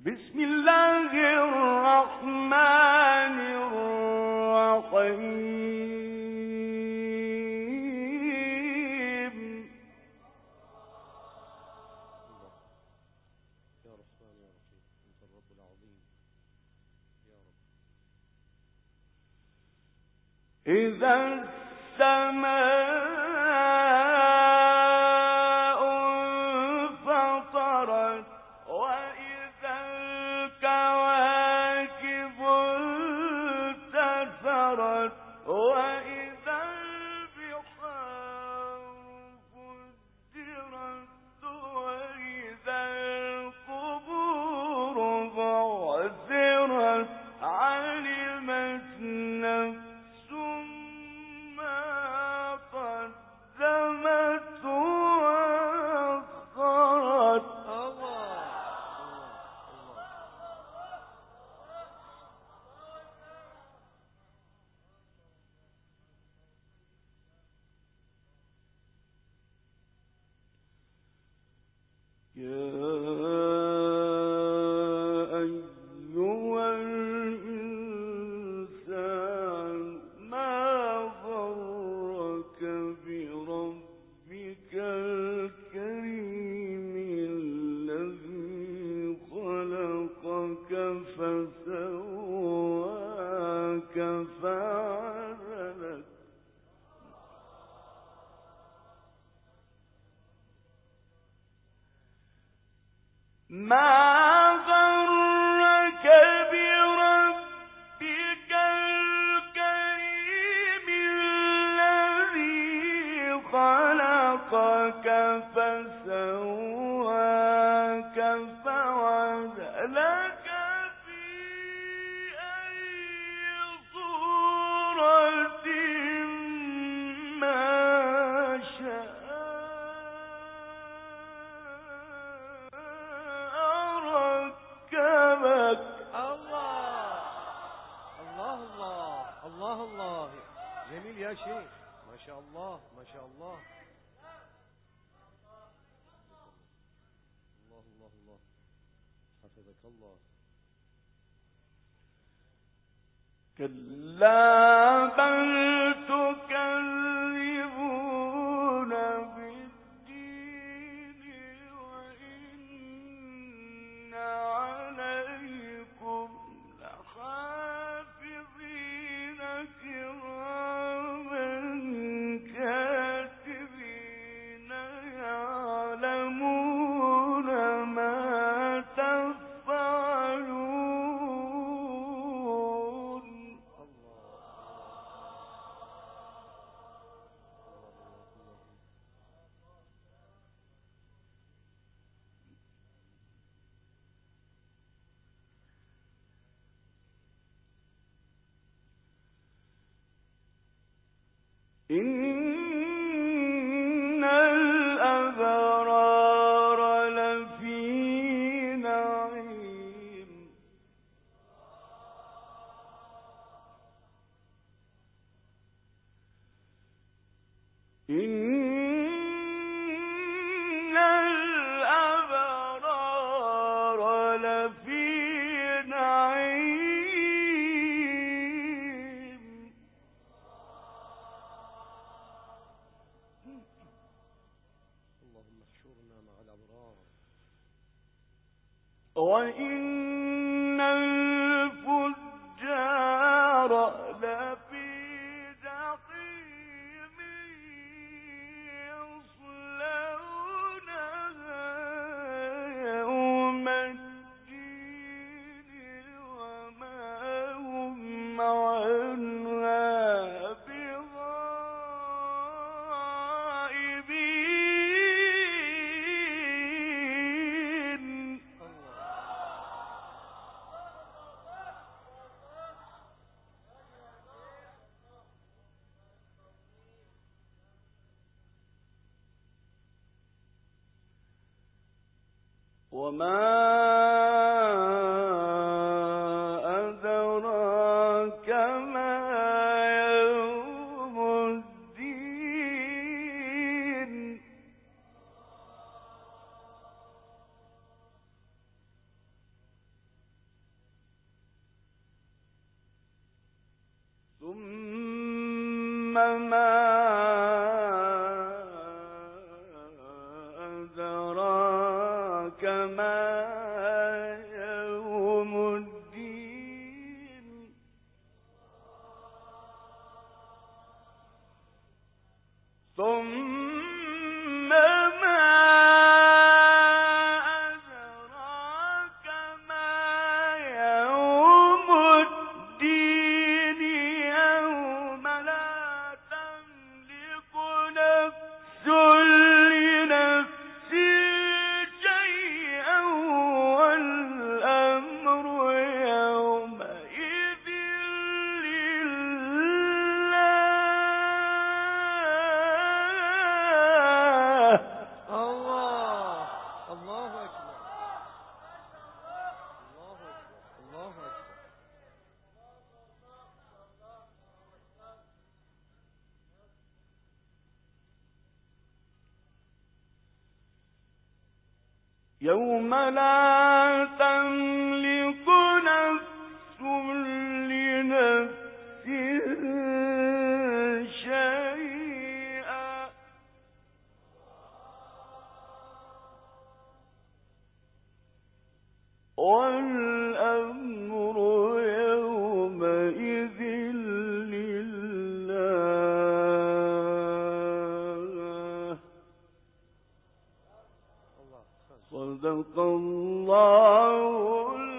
بسم الله الرحمن الرحيم. يا رحمن يا رحيم أنت الرب العظيم يا رب. إذا السماء الله جميل يا شيخ، ما شاء الله ما شاء الله. الله الله الله حفظك الله. كلا بل تكذبون بالدين وإن عليكم لحافظين كراما كاتبين يعلمون ما إن الأبرار لفي نعيم إن الأبرار لفي نعيم وإن الفجار لفي جحيم يصلونها يوم الدين وما هم عنها وما أدراك ما يوم الدين ثم ما أدراك ما يوم الدين ثم ما أدراك ما يوم الدين يوم لا تملك نفس لنفس شيئا والأمر يومئذ لله. الله الله أكبر الله أكبر الله أكبر. يوم لا تملك نفس لنفس شيئا والأمر يومئذ لله. الله صدق الله